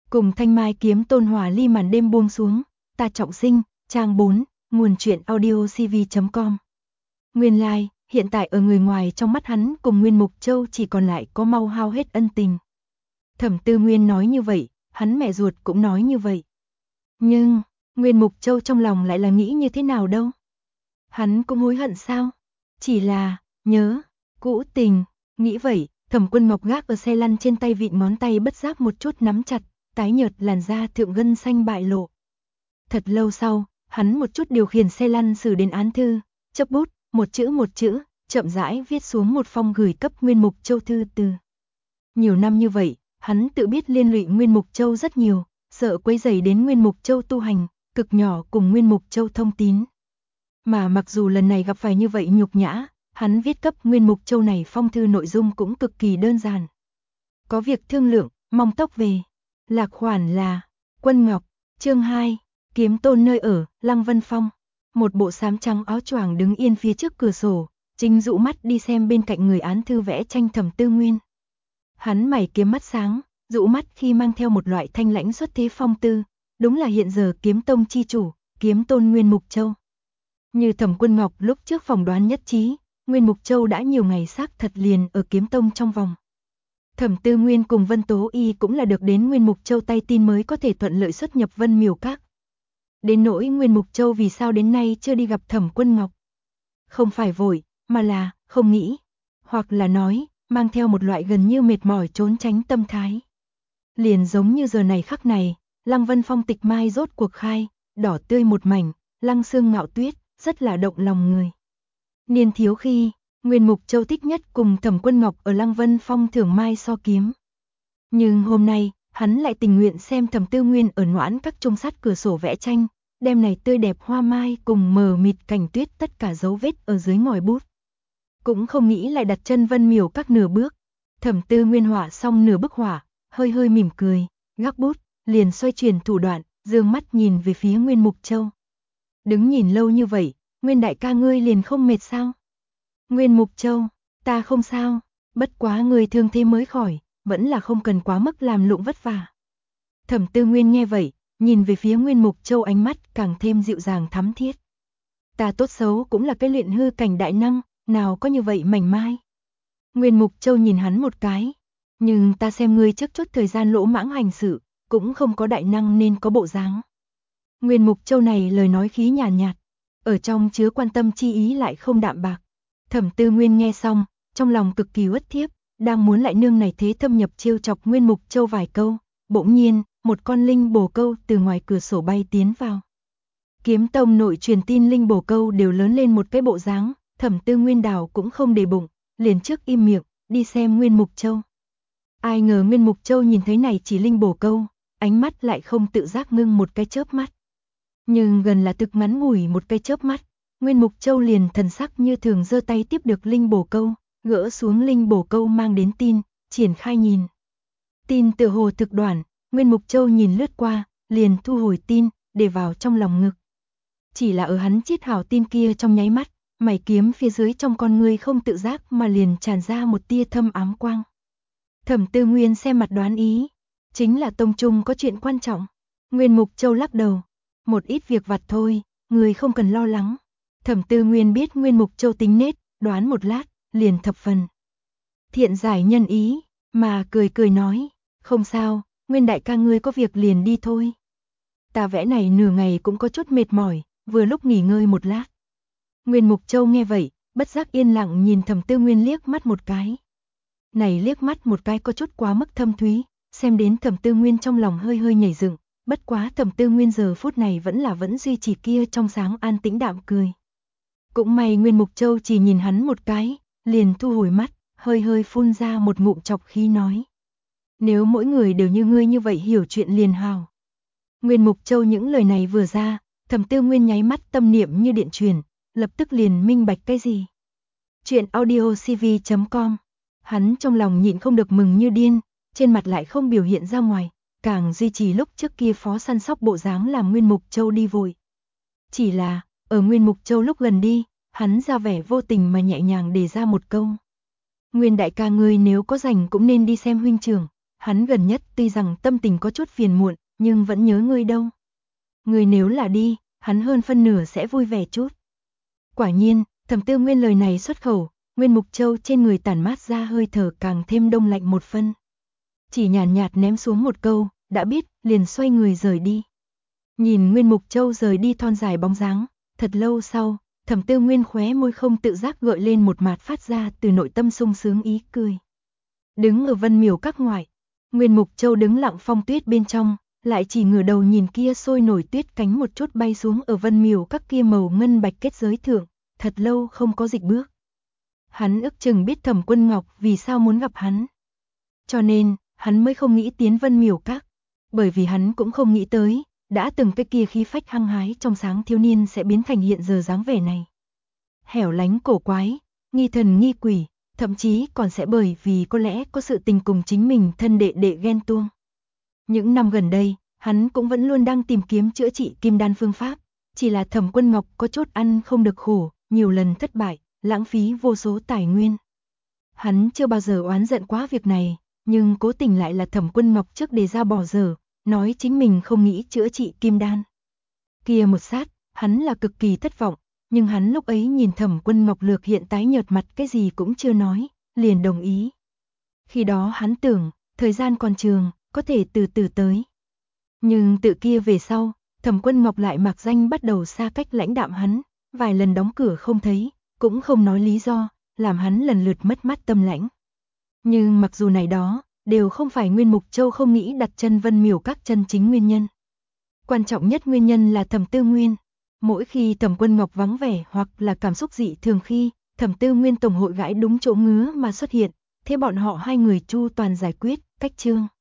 Cùng Thanh Mai Kiếm Tôn hòa ly màn đêm buông xuống, ta trọng sinh, trang 4, nguồn truyện audio cv.com. Nguyên lai, hiện tại ở người ngoài trong mắt hắn cùng Nguyên Mục Châu chỉ còn lại có mau hao hết ân tình. Thẩm Tư Nguyên nói như vậy, hắn mẹ ruột cũng nói như vậy. Nhưng, Nguyên Mục Châu trong lòng lại là nghĩ như thế nào đâu? Hắn cũng hối hận sao? Chỉ là, nhớ, cũ tình, nghĩ vậy, Thẩm Quân Ngọc gác ở xe lăn trên tay vịn ngón tay bất giác một chút nắm chặt, tái nhợt làn da thượng gân xanh bại lộ. Thật lâu sau, hắn một chút điều khiển xe lăn xử đến án thư, chấp bút, một chữ, chậm rãi viết xuống một phong gửi cấp Nguyên Mục Châu thư từ. Nhiều năm như vậy, hắn tự biết liên lụy Nguyên Mục Châu rất nhiều, sợ quấy rầy đến Nguyên Mục Châu tu hành, cực nhỏ cùng Nguyên Mục Châu thông tín. Mà mặc dù lần này gặp phải như vậy nhục nhã, hắn viết cấp Nguyên Mục Châu này phong thư nội dung cũng cực kỳ đơn giản. Có việc thương lượng, mong tốc về. Lạc khoản là Quân Ngọc, chương 2, Kiếm Tôn nơi ở, Lăng Vân Phong. Một bộ xám trắng áo choàng đứng yên phía trước cửa sổ, chính dụ mắt đi xem bên cạnh người án thư vẽ tranh Thẩm Tư Nguyên. Hắn mày kiếm mắt sáng, dụ mắt khi mang theo một loại thanh lãnh xuất thế phong tư, đúng là hiện giờ Kiếm Tông chi chủ, Kiếm Tôn Nguyên Mục Châu. Như Thẩm Quân Ngọc lúc trước phỏng đoán nhất trí, Nguyên Mục Châu đã nhiều ngày xác thật liền ở Kiếm Tông trong vòng. Thẩm Tư Nguyên cùng Vân Tố Y cũng là được đến Nguyên Mục Châu tay tin mới có thể thuận lợi xuất nhập Vân Miểu Các. Đến nỗi Nguyên Mục Châu vì sao đến nay chưa đi gặp Thẩm Quân Ngọc. Không phải vội, mà là không nghĩ, hoặc là nói, mang theo một loại gần như mệt mỏi trốn tránh tâm thái. Liền giống như giờ này khắc này, Lăng Vân Phong tịch mai rốt cuộc khai, đỏ tươi một mảnh, lăng sương ngạo tuyết, rất là động lòng người. Niên thiếu khi, Nguyên Mục Châu thích nhất cùng Thẩm Quân Ngọc ở Lăng Vân Phong thưởng mai so kiếm. Nhưng hôm nay, hắn lại tình nguyện xem Thẩm Tư Nguyên ở noãn các trung sát cửa sổ vẽ tranh, đem này tươi đẹp hoa mai cùng mờ mịt cảnh tuyết tất cả dấu vết ở dưới ngòi bút. Cũng không nghĩ lại đặt chân Vân Miểu Các nửa bước. Thẩm Tư Nguyên họa xong nửa bức họa, hơi hơi mỉm cười, gác bút, liền xoay chuyển thủ đoạn, dương mắt nhìn về phía Nguyên Mục Châu. Đứng nhìn lâu như vậy, Nguyên đại ca ngươi liền không mệt sao? Nguyên Mục Châu, ta không sao, bất quá người thương thế mới khỏi, vẫn là không cần quá mức làm lụng vất vả. Thẩm Tư Nguyên nghe vậy, nhìn về phía Nguyên Mục Châu ánh mắt càng thêm dịu dàng thắm thiết. Ta tốt xấu cũng là cái luyện hư cảnh đại năng, nào có như vậy mảnh mai. Nguyên Mục Châu nhìn hắn một cái, nhưng ta xem ngươi trước chút thời gian lỗ mãng hành sự, cũng không có đại năng nên có bộ dáng. Nguyên Mục Châu này lời nói khí nhàn nhạt, ở trong chứa quan tâm chi ý lại không đạm bạc. Thẩm Tư Nguyên nghe xong, trong lòng cực kỳ uất thiếp, đang muốn lại nương này thế thâm nhập trêu chọc Nguyên Mục Châu vài câu, bỗng nhiên, một con linh bồ câu từ ngoài cửa sổ bay tiến vào. Kiếm Tông nội truyền tin linh bồ câu đều lớn lên một cái bộ dáng, Thẩm Tư Nguyên đào cũng không để bụng, liền trước im miệng, đi xem Nguyên Mục Châu. Ai ngờ Nguyên Mục Châu nhìn thấy này chỉ linh bồ câu, ánh mắt lại không tự giác ngưng một cái chớp mắt. Nhưng gần là thực ngắn ngủi một cái chớp mắt, Nguyên Mục Châu liền thần sắc như thường giơ tay tiếp được linh bồ câu, gỡ xuống linh bồ câu mang đến tin, triển khai nhìn. Tin tựa hồ thực đoạn, Nguyên Mục Châu nhìn lướt qua, liền thu hồi tin, để vào trong lòng ngực. Chỉ là ở hắn chiết hảo tin kia trong nháy mắt, mày kiếm phía dưới trong con người không tự giác mà liền tràn ra một tia thâm ám quang. Thẩm Tư Nguyên xem mặt đoán ý, chính là tông trung có chuyện quan trọng. Nguyên Mục Châu lắc đầu, một ít việc vặt thôi, người không cần lo lắng. Thẩm Tư Nguyên biết Nguyên Mục Châu tính nết, đoán một lát, liền thập phần thiện giải nhân ý, mà cười cười nói, không sao, Nguyên đại ca ngươi có việc liền đi thôi. Ta vẽ này nửa ngày cũng có chút mệt mỏi, vừa lúc nghỉ ngơi một lát. Nguyên Mục Châu nghe vậy, bất giác yên lặng nhìn Thẩm Tư Nguyên liếc mắt một cái. Này liếc mắt một cái có chút quá mức thâm thúy, xem đến Thẩm Tư Nguyên trong lòng hơi hơi nhảy dựng, bất quá Thẩm Tư Nguyên giờ phút này vẫn duy trì kia trong sáng an tĩnh đạm cười. Cũng may Nguyên Mục Châu chỉ nhìn hắn một cái, liền thu hồi mắt, hơi hơi phun ra một ngụm chọc khí nói. Nếu mỗi người đều như ngươi như vậy hiểu chuyện liền hào. Nguyên Mục Châu những lời này vừa ra, Thẩm Tư Nguyên nháy mắt tâm niệm như điện truyền, lập tức liền minh bạch cái gì. Chuyện audio cv.com. Hắn trong lòng nhịn không được mừng như điên, trên mặt lại không biểu hiện ra ngoài, càng duy trì lúc trước kia phó săn sóc bộ dáng làm Nguyên Mục Châu đi vội. Chỉ là, ở Nguyên Mục Châu lúc gần đi, hắn ra vẻ vô tình mà nhẹ nhàng đề ra một câu. Nguyên đại ca ngươi nếu có rảnh cũng nên đi xem huynh trưởng, Hắn gần nhất tuy rằng tâm tình có chút phiền muộn, nhưng vẫn nhớ ngươi đâu. Ngươi nếu là đi, hắn hơn phân nửa sẽ vui vẻ chút. Quả nhiên, Thẩm Tư Nguyên lời này xuất khẩu, Nguyên Mục Châu trên người tản mát ra hơi thở càng thêm đông lạnh một phân. Chỉ nhàn nhạt ném xuống một câu, đã biết, liền xoay người rời đi. Nhìn Nguyên Mục Châu rời đi thon dài bóng dáng, thật lâu sau, Thẩm Tư Nguyên khóe môi không tự giác gợi lên một mạt phát ra từ nội tâm sung sướng ý cười. Đứng ở Vân Miểu Các ngoại, Nguyên Mục Châu đứng lặng phong tuyết bên trong, lại chỉ ngửa đầu nhìn kia sôi nổi tuyết cánh một chút bay xuống ở Vân Miểu Các kia màu ngân bạch kết giới thượng, thật lâu không có dịch bước. Hắn ước chừng biết Thẩm Quân Ngọc vì sao muốn gặp hắn. Cho nên, hắn mới không nghĩ tiến Vân Miểu Các, bởi vì hắn cũng không nghĩ tới, đã từng cái kia khí phách hăng hái trong sáng thiếu niên sẽ biến thành hiện giờ dáng vẻ này. Hẻo lánh cổ quái, nghi thần nghi quỷ, thậm chí còn sẽ bởi vì có lẽ có sự tình cùng chính mình thân đệ đệ ghen tuông. Những năm gần đây, hắn cũng vẫn luôn đang tìm kiếm chữa trị kim đan phương pháp, chỉ là Thẩm Quân Ngọc có chút ăn không được khổ, nhiều lần thất bại, lãng phí vô số tài nguyên. Hắn chưa bao giờ oán giận quá việc này, nhưng cố tình lại là Thẩm Quân Ngọc trước đề ra bỏ dở, nói chính mình không nghĩ chữa trị kim đan. Kia một sát, hắn là cực kỳ thất vọng, nhưng hắn lúc ấy nhìn Thẩm Quân Ngọc lược hiện tái nhợt mặt cái gì cũng chưa nói, liền đồng ý. Khi đó hắn tưởng, thời gian còn trường, có thể từ từ tới. Nhưng tự kia về sau, Thẩm Quân Ngọc lại mạc danh bắt đầu xa cách lãnh đạm hắn, vài lần đóng cửa không thấy, cũng không nói lý do, làm hắn lần lượt mất mát tâm lãnh. Nhưng mặc dù này đó, đều không phải Nguyên Mục Châu không nghĩ đặt chân Vân Miểu Các chân chính nguyên nhân. Quan trọng nhất nguyên nhân là Thẩm Tư Nguyên. Mỗi khi Thẩm Quân Ngọc vắng vẻ hoặc là cảm xúc dị thường khi, Thẩm Tư Nguyên tổng hội gãi đúng chỗ ngứa mà xuất hiện, thế bọn họ hai người chu toàn giải quyết, cách chương.